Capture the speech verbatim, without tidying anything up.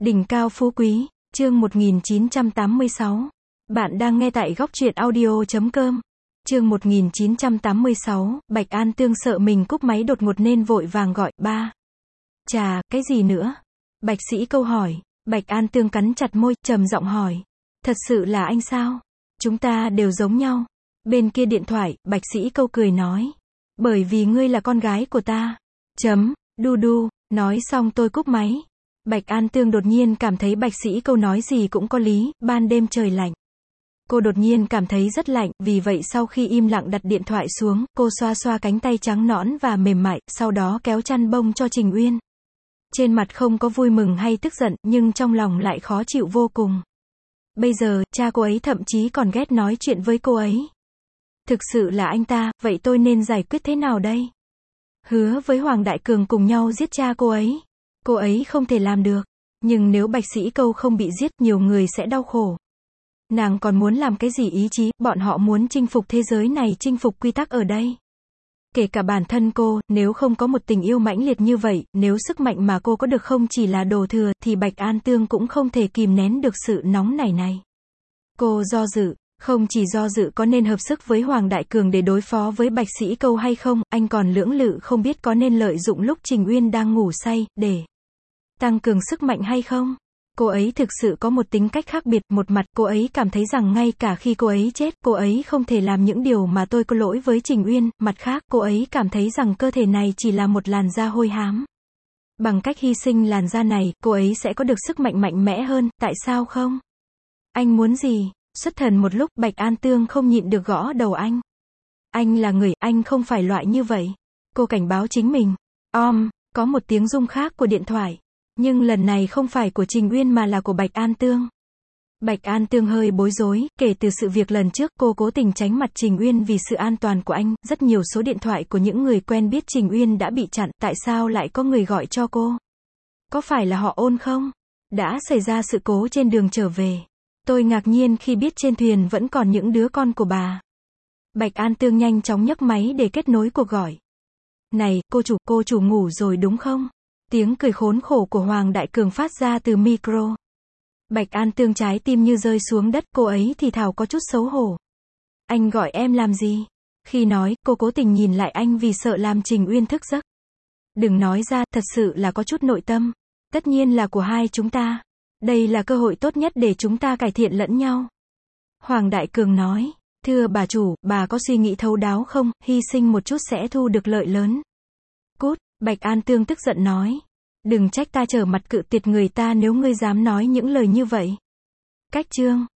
Đỉnh cao phú quý, chương một nghìn chín trăm tám mươi sáu. Bạn đang nghe tại góc truyện audio chấm com. Chương một nghìn chín trăm tám mươi sáu, Bạch An Tương sợ mình cúp máy đột ngột nên vội vàng gọi, ba. Chà, cái gì nữa? Bạch Sĩ Câu hỏi. Bạch An Tương cắn chặt môi, trầm giọng hỏi. Thật sự là anh sao? Chúng ta đều giống nhau. Bên kia điện thoại, Bạch Sĩ Câu cười nói. Bởi vì ngươi là con gái của ta. Chấm, đu đu, nói xong tôi cúp máy. Bạch An Tương đột nhiên cảm thấy Bạch Sĩ Câu nói gì cũng có lý, ban đêm trời lạnh. Cô đột nhiên cảm thấy rất lạnh, vì vậy sau khi im lặng đặt điện thoại xuống, cô xoa xoa cánh tay trắng nõn và mềm mại, sau đó kéo chăn bông cho Trình Uyên. Trên mặt không có vui mừng hay tức giận, nhưng trong lòng lại khó chịu vô cùng. Bây giờ, cha cô ấy thậm chí còn ghét nói chuyện với cô ấy. Thực sự là anh ta, vậy tôi nên giải quyết thế nào đây? Hứa với Hoàng Đại Cường cùng nhau giết cha cô ấy. Cô ấy không thể làm được. Nhưng nếu Bạch Sĩ Câu không bị giết, nhiều người sẽ đau khổ. Nàng còn muốn làm cái gì ý chí, bọn họ muốn chinh phục thế giới này, chinh phục quy tắc ở đây. Kể cả bản thân cô, nếu không có một tình yêu mãnh liệt như vậy, nếu sức mạnh mà cô có được không chỉ là đồ thừa, thì Bạch An Tương cũng không thể kìm nén được sự nóng nảy này. Cô do dự, không chỉ do dự có nên hợp sức với Hoàng Đại Cường để đối phó với Bạch Sĩ Câu hay không, anh còn lưỡng lự không biết có nên lợi dụng lúc Trình Uyên đang ngủ say, để tăng cường sức mạnh hay không. Cô ấy thực sự có một tính cách khác biệt, một mặt cô ấy cảm thấy rằng ngay cả khi cô ấy chết, cô ấy không thể làm những điều mà tôi có lỗi với Trình Uyên, mặt khác, cô ấy cảm thấy rằng cơ thể này chỉ là một làn da hôi hám. Bằng cách hy sinh làn da này, cô ấy sẽ có được sức mạnh mạnh mẽ hơn, tại sao không? Anh muốn gì? Xuất thần một lúc, Bạch An Tương không nhịn được gõ đầu anh. Anh là người, anh không phải loại như vậy. Cô cảnh báo chính mình. Om, có một tiếng rung khác của điện thoại. Nhưng lần này không phải của Trình Uyên mà là của Bạch An Tương. Bạch An Tương hơi bối rối, kể từ sự việc lần trước cô cố tình tránh mặt Trình Uyên vì sự an toàn của anh, rất nhiều số điện thoại của những người quen biết Trình Uyên đã bị chặn, tại sao lại có người gọi cho cô? Có phải là họ Ôn không? Đã xảy ra sự cố trên đường trở về. Tôi ngạc nhiên khi biết trên thuyền vẫn còn những đứa con của bà. Bạch An Tương nhanh chóng nhấc máy để kết nối cuộc gọi. Này, cô chủ, cô chủ ngủ rồi đúng không? Tiếng cười khốn khổ của Hoàng Đại Cường phát ra từ micro. Bạch An Tương trái tim như rơi xuống đất, cô ấy thì thào có chút xấu hổ. Anh gọi em làm gì? Khi nói, cô cố tình nhìn lại anh vì sợ làm Trình Uyên thức giấc. Đừng nói ra, thật sự là có chút nội tâm. Tất nhiên là của hai chúng ta. Đây là cơ hội tốt nhất để chúng ta cải thiện lẫn nhau. Hoàng Đại Cường nói, thưa bà chủ, bà có suy nghĩ thấu đáo không, hy sinh một chút sẽ thu được lợi lớn. Cút, Bạch An Tương tức giận nói. Đừng trách ta trở mặt cự tuyệt người ta nếu ngươi dám nói những lời như vậy. Cách chương.